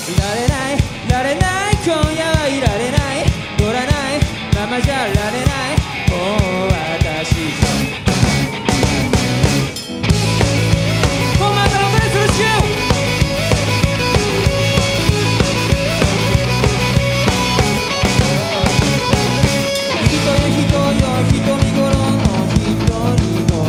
いられないいられない今夜はいられない乗らないままじゃられないもう私本番からお金するしよ人よ瞳頃の独り言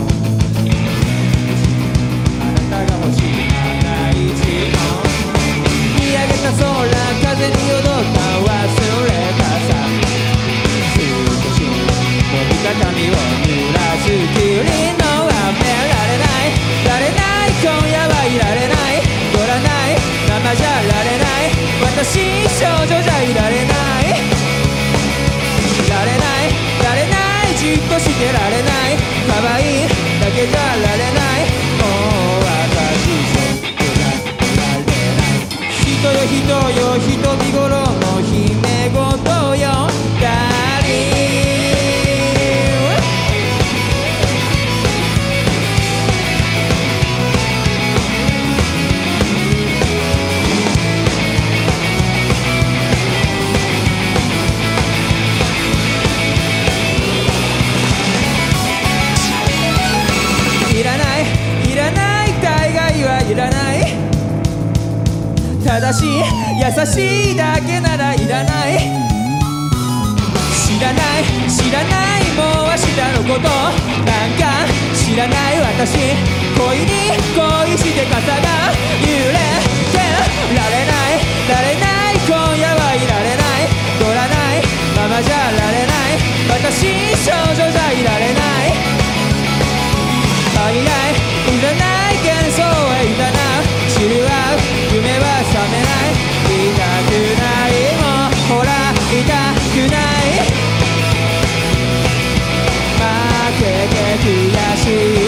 あなたが欲しい花一の見上げた空風に踊った忘れたさ少し伸びた髪を濡らす霧の雨られないられない今夜はいられない乗らないままじゃられない私少女じゃいられないられないられないじっとしてられない可愛いだけじゃられないもう私じゃられない人よ人よ瞳頃の姫事よダーリンいらないいらない大概はいらないただし優しいだけならいらない知らない知らないもう明日のことなんか知らない私恋に恋して肩が揺れてられないられない今夜はいられない乗らないままじゃられない私少女じゃいられない足りないいらない幻想へいらな知る合う夢は覚めないいたくないもうほらいたくない負けて悔しい